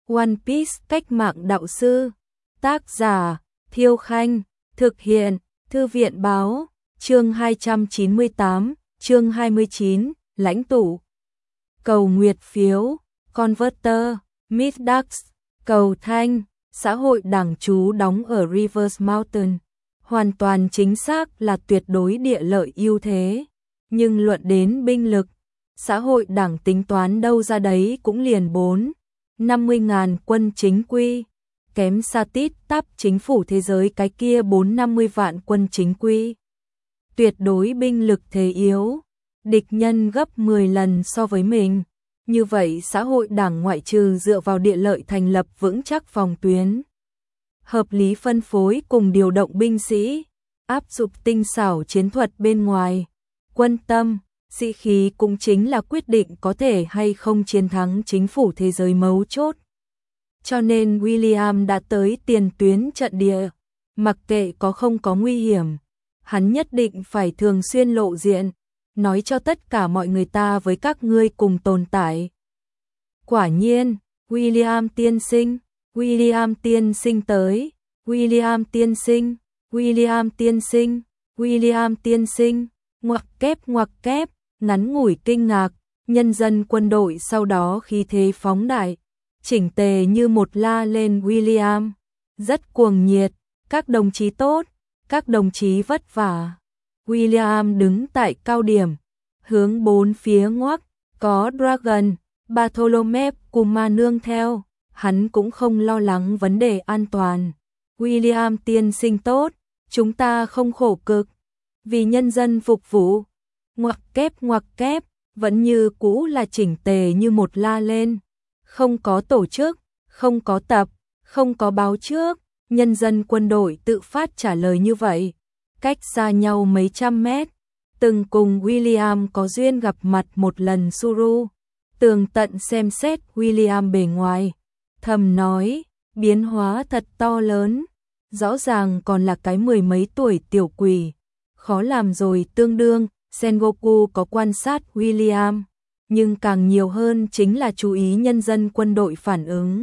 One Piece cách mạng đạo sư. Tác giả Thiêu Khanh. Thực hiện Thư viện báo. Chương 298, chương 29, lãnh tụ. Cầu nguyệt phiếu, Converter, Midax, cầu thanh, xã hội đảng trú đóng ở Rivers Mountain. Hoàn toàn chính xác là tuyệt đối địa lợi ưu thế. Nhưng luận đến binh lực, xã hội đảng tính toán đâu ra đấy cũng liền 50.000 quân chính quy. Kém xa tít tắp chính phủ thế giới cái kia 450 vạn quân chính quy. Tuyệt đối binh lực thế yếu, địch nhân gấp 10 lần so với mình. Như vậy xã hội đảng ngoại trừ dựa vào địa lợi thành lập vững chắc phòng tuyến, hợp lý phân phối cùng điều động binh sĩ, áp dụng tinh xảo chiến thuật bên ngoài, quân tâm, sĩ khí cũng chính là quyết định có thể hay không chiến thắng chính phủ thế giới mấu chốt. Cho nên William đã tới tiền tuyến trận địa, mặc kệ có không có nguy hiểm, hắn nhất định phải thường xuyên lộ diện, nói cho tất cả mọi người ta với các ngươi cùng tồn tại. Quả nhiên, William tiên sinh tới, William tiên sinh, ngoặc kép, ngắn ngủi kinh ngạc, nhân dân quân đội sau đó khí thế phóng đại, chỉnh tề như một la lên William, rất cuồng nhiệt, các đồng chí tốt, các đồng chí vất vả. William đứng tại cao điểm, hướng bốn phía ngoắc, có Dragon, Bartholomew cùng ma nương theo, hắn cũng không lo lắng vấn đề an toàn. William tiên sinh tốt, chúng ta không khổ cực, vì nhân dân phục vụ. Ngoặc kép, vẫn như cũ là chỉnh tề như một la lên, không có tổ chức, không có tập, không có báo trước, nhân dân quân đội tự phát trả lời như vậy. Cách xa nhau mấy trăm mét, từng cùng William có duyên gặp mặt một lần Suru, tường tận xem xét William bề ngoài, thầm nói, biến hóa thật to lớn, rõ ràng còn là cái 10 mấy tuổi tiểu quỷ, khó làm rồi tương đương. Sengoku có quan sát William, nhưng càng nhiều hơn chính là chú ý nhân dân quân đội phản ứng.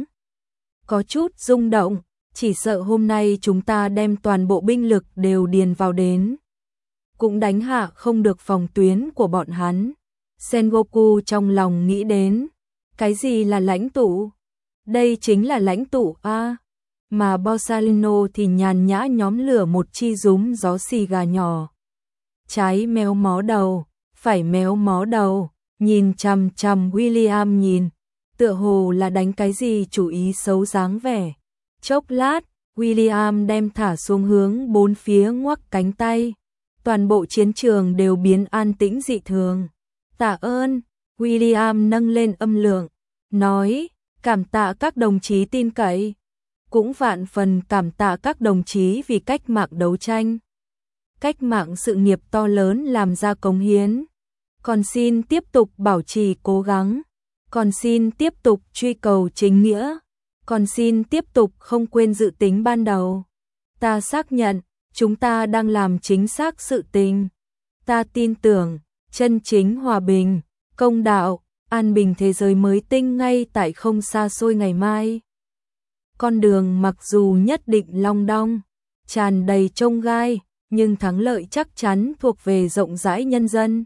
Có chút rung động, chỉ sợ hôm nay chúng ta đem toàn bộ binh lực đều điền vào đến, cũng đánh hạ không được phòng tuyến của bọn hắn. Sengoku trong lòng nghĩ đến, cái gì là lãnh tụ? Đây chính là lãnh tụ a. Mà Borsalino thì nhàn nhã nhóm lửa một chi rúm gió xì gà nhỏ. Trái méo mó đầu, phải méo mó đầu, nhìn chằm chằm William nhìn, tựa hồ là đánh cái gì chủ ý xấu dáng vẻ. Chốc lát, William đem thả xuống hướng bốn phía ngoắc cánh tay. Toàn bộ chiến trường đều biến an tĩnh dị thường. Tạ ơn, William nâng lên âm lượng, nói, cảm tạ các đồng chí tin cậy. Cũng vạn phần cảm tạ các đồng chí vì cách mạng đấu tranh. Cách mạng sự nghiệp to lớn làm ra cống hiến. Còn xin tiếp tục bảo trì cố gắng. Còn xin tiếp tục truy cầu chính nghĩa. Còn xin tiếp tục không quên dự tính ban đầu. Ta xác nhận, chúng ta đang làm chính xác sự tình. Ta tin tưởng, chân chính hòa bình, công đạo, an bình thế giới mới tinh ngay tại không xa xôi ngày mai. Con đường mặc dù nhất định long đong, tràn đầy chông gai, nhưng thắng lợi chắc chắn thuộc về rộng rãi nhân dân.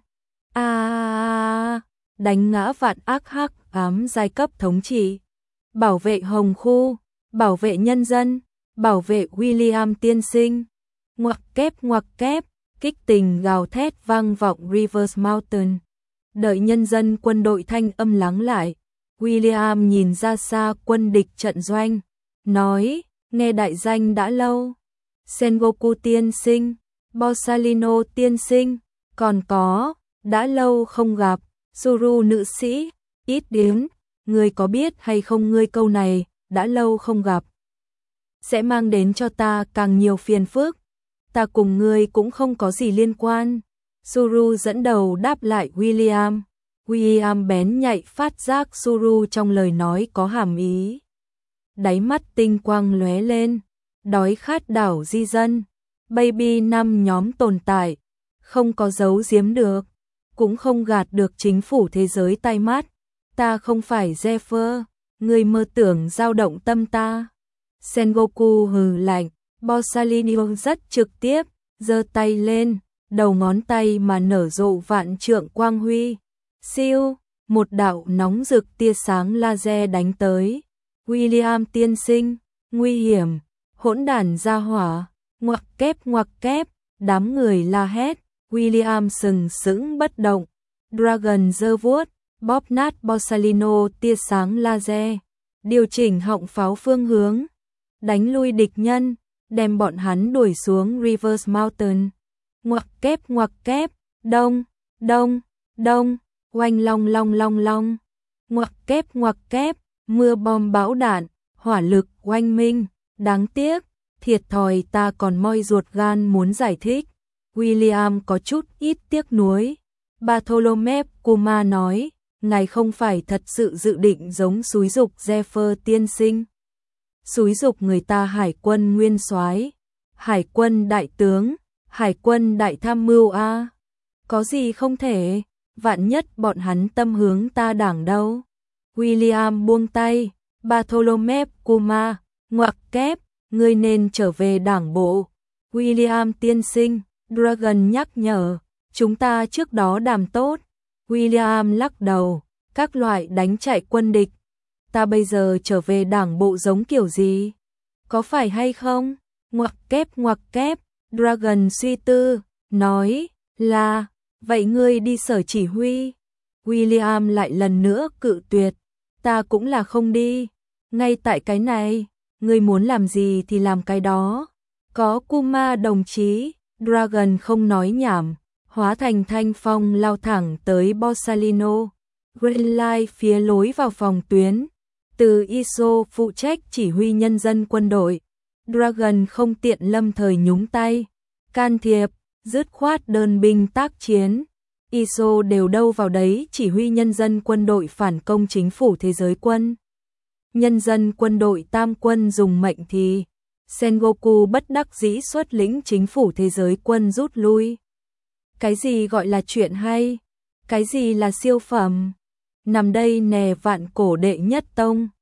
Đánh ngã vạn ác hắc ám giai cấp thống trị, bảo vệ Hồng Khu, bảo vệ nhân dân, bảo vệ William tiên sinh. Ngoặc kép, kích tình gào thét vang vọng Rivers Mountain. Đợi nhân dân quân đội thanh âm lắng lại, William nhìn ra xa quân địch trận doanh, nói, nghe đại danh đã lâu. Sengoku tiên sinh, Borsalino tiên sinh, còn có, đã lâu không gặp, Suru nữ sĩ, ít đến, ngươi có biết hay không ngươi câu này, đã lâu không gặp, sẽ mang đến cho ta càng nhiều phiền phức, ta cùng ngươi cũng không có gì liên quan. Suru dẫn đầu đáp lại William. William bén nhạy phát giác Suru trong lời nói có hàm ý. Đáy mắt tinh quang lóe lên, đói khát đảo di dân, Baby 5 nhóm tồn tại, không có giấu giếm được, cũng không gạt được chính phủ thế giới tai mắt. Ta không phải Zephyr, Người mơ tưởng dao động tâm ta. Sengoku hừ lạnh, Borsalino rất trực tiếp, giơ tay lên, đầu ngón tay mà nở rộ vạn trượng quang huy. Siêu, một đạo nóng rực tia sáng laser đánh tới. William tiên sinh, nguy hiểm, hỗn đản ra hỏa, ngoặc kép, đám người la hét. William sừng sững bất động, Dragon giơ vuốt, bóp nát Borsalino tia sáng laser, điều chỉnh họng pháo phương hướng, đánh lui địch nhân, đem bọn hắn đuổi xuống Reverse Mountain. Ngoặc kép, đông, oanh long, ngoặc kép, mưa bom bão đạn, hỏa lực oanh minh, đáng tiếc, thiệt thòi ta còn moi ruột gan muốn giải thích. William có chút ít tiếc nuối. Bartholomew Kuma nói, ngài không phải thật sự dự định giống xúi dục Zephyr tiên sinh. Xúi dục người ta hải quân nguyên soái, hải quân đại tướng, hải quân đại tham mưu a. Có gì không thể, vạn nhất bọn hắn tâm hướng ta đảng đâu. William buông tay, Bartholomew Kuma, ngoặc kép, ngươi nên trở về đảng bộ. William tiên sinh, Dragon nhắc nhở, chúng ta trước đó đàm tốt. William lắc đầu, các loại đánh chạy quân địch. Ta bây giờ trở về đảng bộ giống kiểu gì? Có phải hay không? Ngoặc kép, Dragon suy tư, nói là, vậy ngươi đi sở chỉ huy. William lại lần nữa cự tuyệt, ta cũng là không đi. Ngay tại cái này, ngươi muốn làm gì thì làm cái đó. Có Kuma đồng chí, Dragon không nói nhảm, hóa thành thanh phong lao thẳng tới Borsalino. Greenlight phía lối vào phòng tuyến, từ ISO phụ trách chỉ huy nhân dân quân đội. Dragon không tiện lâm thời nhúng tay, can thiệp, dứt khoát đơn binh tác chiến. ISO đều đâu vào đấy chỉ huy nhân dân quân đội phản công chính phủ thế giới quân. Nhân dân quân đội tam quân dùng mệnh thì Sengoku bất đắc dĩ xuất lĩnh chính phủ thế giới quân rút lui. Cái gì gọi là chuyện hay? Cái gì là siêu phẩm? Nằm đây nè vạn cổ đệ nhất tông.